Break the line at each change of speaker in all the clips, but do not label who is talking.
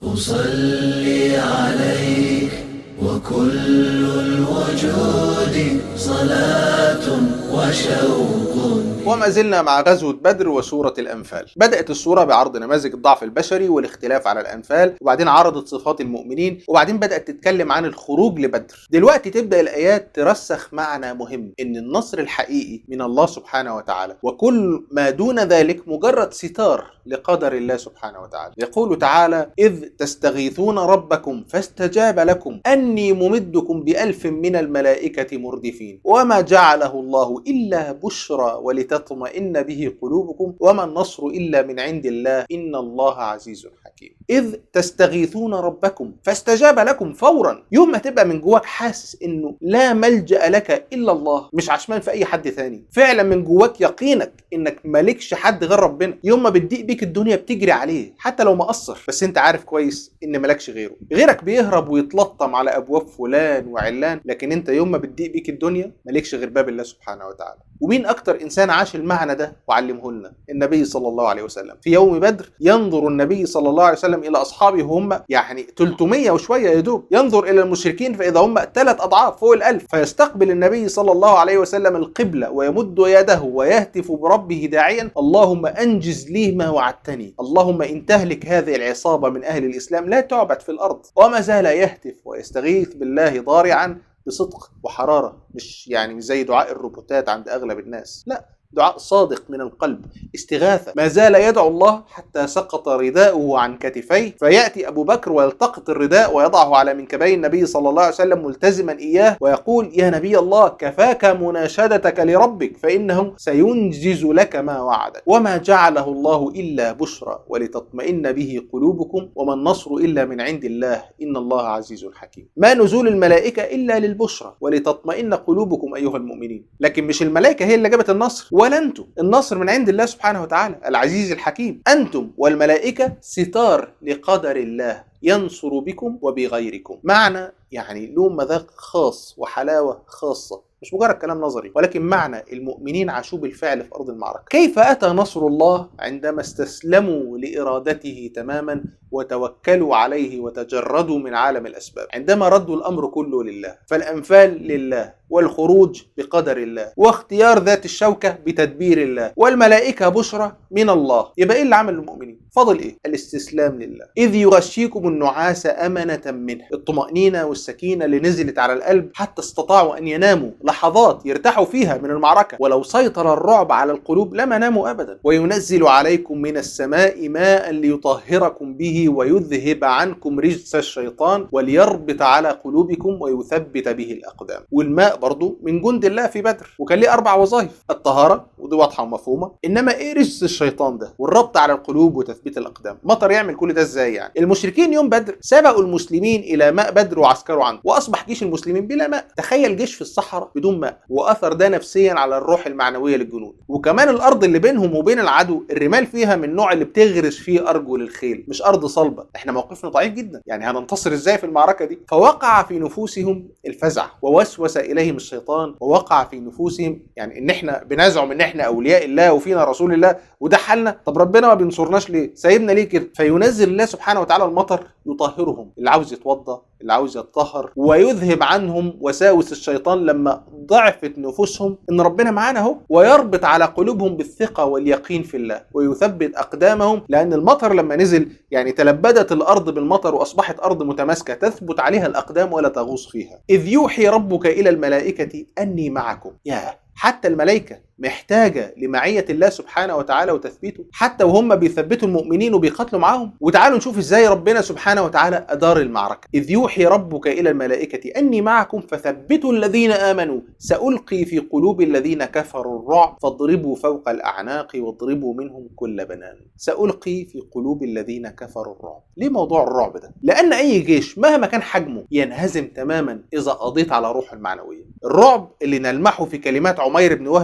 أصلي عليك وكل الوجود صلاة وشوق.
وما زلنا مع غزوة بدر وسورة الأنفال. بدأت السورة بعرض نماذج الضعف البشري والاختلاف على الأنفال، وبعدين عرضت صفات المؤمنين، وبعدين بدأت تتكلم عن الخروج لبدر. دلوقتي تبدأ الآيات ترسخ معنى مهم، إن النصر الحقيقي من الله سبحانه وتعالى، وكل ما دون ذلك مجرد ستار لقدر الله سبحانه وتعالى. يقول تعالى: إذ تستغيثون ربكم فاستجاب لكم أني ممدكم ب1000 من الملائكة مردفين وما جعله الله إلا بشرى ولتطمئن به قلوبكم وما النصر إلا من عند الله إن الله عزيز حكيم. إذ تستغيثون ربكم فاستجاب لكم فورا. يوم ما تبقى من جواك حاسس إنه لا ملجأ لك إلا الله، مش عشمان في أي حد ثاني، فعلا من جواك يقينك إنك مالكش حد غير ربنا، يوم ما بتضيق بيك الدنيا بتجري عليه حتى لو ما قصر، بس أنت عارف كويس إن مالكش غيره. غيرك بيهرب ويتلطم على أبواب فلان وعلان، لكن أنت يوم ما بتضيق بيك الدنيا مالكش غير باب الله سبحانه وتعالى. ومين أكتر إنسان عاش المعنى ده وعلمه لنا؟ النبي صلى الله عليه وسلم. في يوم بدر ينظر النبي صلى الله عليه وسلم إلى أصحابه، هم يعني 300 وشوية يدوب، ينظر إلى المشركين فإذا هم 3 أضعاف فوق 1000، فيستقبل النبي صلى الله عليه وسلم القبلة ويمد يده ويهتف بربه داعيا: اللهم أنجز لي ما وعدتني، اللهم إن تهلك هذه العصابة من أهل الإسلام لا تعبد في الأرض. وما زال يهتف ويستغيث بالله ضارعا بصدق وحرارة، مش زي دعاء الروبوتات عند أغلب الناس، لا، دعاء صادق من القلب، استغاثة. ما زال يدعو الله حتى سقط رداؤه عن كتفيه، فيأتي أبو بكر ويلتقط الرداء ويضعه على منكبي النبي صلى الله عليه وسلم ملتزما إياه، ويقول: يا نبي الله، كفاك مناشدتك لربك فإنه سينجز لك ما وعدك وما جعله الله إلا بشرى ولتطمئن به قلوبكم وما النصر إلا من عند الله إن الله عزيز حكيم. ما نزول الملائكة إلا للبشرى ولتطمئن قلوبكم أيها المؤمنين، لكن مش الملائكة هي اللي جابت النصر، ولا أنتم. النصر من عند الله سبحانه وتعالى العزيز الحكيم. أنتم والملائكة ستار لقدر الله ينصر بكم وبغيركم. معنى له مذاق خاص وحلاوة خاصة، مش مجرد كلام نظري، ولكن معنى المؤمنين عاشوا بالفعل في أرض المعركة. كيف أتى نصر الله؟ عندما استسلموا لإرادته تماما وتوكلوا عليه وتجردوا من عالم الأسباب، عندما ردوا الأمر كله لله. فالأنفال لله، والخروج بقدر الله، واختيار ذات الشوكة بتدبير الله، والملائكة بشرى من الله. يبقى إيه اللي عمل المؤمنين؟ فضل إيه؟ الاستسلام لله. إذ يغشيكم النعاس أمنة منه، الطمأنينة والسكينة اللي نزلت على القلب حتى استطاعوا أن يناموا لحظات يرتاحوا فيها من المعركة، ولو سيطر الرعب على القلوب لما ناموا أبدا. وينزل عليكم من السماء ماء ليطهركم به ويذهب عنكم رجس الشيطان وليربط على قلوبكم ويثبت به الأقدام. والماء برضو من جند الله في بدر، وكان ليه 4 وظائف: الطهارة، ودي واضحة ومفهومة، إنما إيه رجس الشيطان ده؟ والربط على القلوب وتثبيت الأقدام. مطر يعمل كل ده إزاي المشركين يوم بدر سبقوا المسلمين إلى ماء بدر وعسكروا عنه، وأصبح جيش المسلمين بلا ماء. تخيل جيش في الصحراء بدون ماء، وأثر ده نفسيا على الروح المعنوية للجنود. وكمان الأرض اللي بينهم وبين العدو الرمال فيها من النوع اللي بتغرس فيه أرجل الخيل، مش أرض صلبة. إحنا موقفنا ضعيف جدا، هننتصر إزاي في المعركة دي؟ فوقع في نفوسهم الفزع، ووسوس إليهم الشيطان، ووقع في نفوسهم إن إحنا بنزعم إن إحنا أولياء الله وفينا رسول الله، وده حالنا. طب ربنا ما بينصرناش ليه؟ سايبنا ليه كده؟ فينزل الله سبحانه وتعالى المطر يطهرهم، اللي عاوز يتوضأ، اللي عاوز يتطهر، ويذهب عنهم وساوس الشيطان لما ضعفت نفوسهم ان ربنا معانا اهو، ويربط على قلوبهم بالثقة واليقين في الله، ويثبت اقدامهم، لان المطر لما نزل تلبدت الارض بالمطر واصبحت ارض متماسكة تثبت عليها الاقدام ولا تغوص فيها. اذ يوحي ربك الى الملائكة اني معكم. حتى الملائكة محتاجة لمعية الله سبحانه وتعالى وتثبيته، حتى وهم بيثبتوا المؤمنين وبيقاتلوا معاهم. وتعالوا نشوف ازاي ربنا سبحانه وتعالى أدار المعركة. إذ يوحي ربك إلى الملائكة أني معكم فثبتوا الذين آمنوا سألقي في قلوب الذين كفروا الرعب فاضربوا فوق الأعناق واضربوا منهم كل بنان. سألقي في قلوب الذين كفروا الرعب. ليه موضوع الرعب ده؟ لأن أي جيش مهما كان حجمه ينهزم تماما إذا قضيت على روح المعنوية. الرعب اللي نلمحه في كلمات عمير بن وهب الجمحي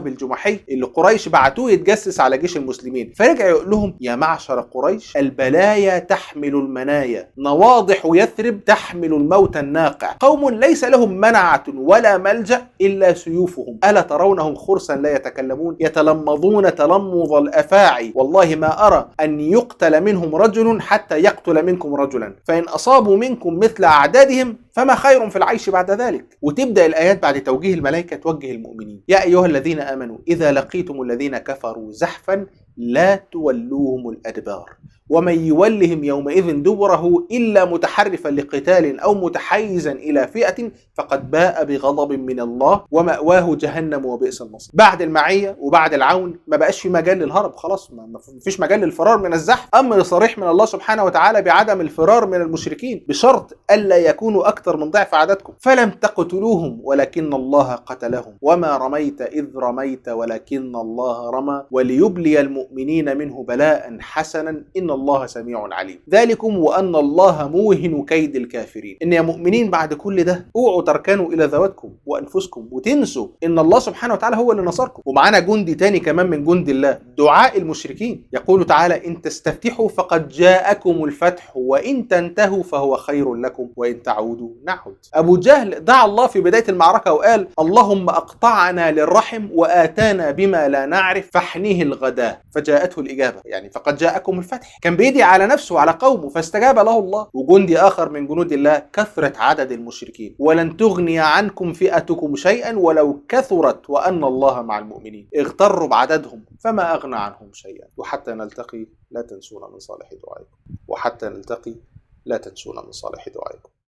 الصبحي اللي قريش بعتوه يتجسس على جيش المسلمين، فرجع يقول لهم: يا معشر قريش، البلايا تحمل المنايا، نواضح يثرب تحمل الموت الناقع، قوم ليس لهم منعة ولا ملجأ إلا سيوفهم، ألا ترونهم خرسا لا يتكلمون، يتلمظون تلمظ الأفاعي، والله ما أرى أن يقتل منهم رجل حتى يقتل منكم رجلا، فإن أصابوا منكم مثل أعدادهم فما خير في العيش بعد ذلك. وتبدأ الآيات بعد توجيه الملائكة توجه المؤمنين: يا أيها الذين آمنوا إذا لقيتم الذين كفروا زحفا لا تولوهم الأدبار، ومن يولهم يومئذ دبره إلا متحرفا لقتال أو متحيزا إلى فئة فقد باء بغضب من الله ومأواه جهنم وبئس المصير. بعد المعية وبعد العون ما بقاش في مجال للهرب، خلاص ما فيش مجال للفرار من الزحف. أمر صريح من الله سبحانه وتعالى بعدم الفرار من المشركين بشرط ألا يكونوا أكثر من ضعف عددكم. فلم تقتلوهم ولكن الله قتلهم وما رميت إذ رميت ولكن الله رمى وليبلي المؤمنين منه بلاء حسنا إن الله سميع عليم. ذلكم وأن الله موهن كيد الكافرين. إن يا مؤمنين بعد كل ده اوعوا تركنوا إلى ذواتكم وأنفسكم وتنسوا إن الله سبحانه وتعالى هو اللي نصركم. ومعانا جندي تاني كمان من جند الله، دعاء المشركين. يقول تعالى: إن تستفتحوا فقد جاءكم الفتح وإن تنتهوا فهو خير لكم وإن تعودوا نعود. أبو جهل دعا الله في بداية المعركة وقال: اللهم أقطعنا للرحم وآتانا بما لا نعرف فاحنيه الغداء، فجاءته الإجابة، يعني فقد جاءكم الفتح. كان بيدعي على نفسه وعلى قومه فاستجاب له الله. وجندي آخر من جنود الله: كثرة عدد المشركين ولن تغني عنكم فئتكم شيئا ولو كثرت وأن الله مع المؤمنين. اغتروا بعددهم فما أغنى عنهم شيئا. وحتى نلتقي لا تنسونا من صالح دعائكم.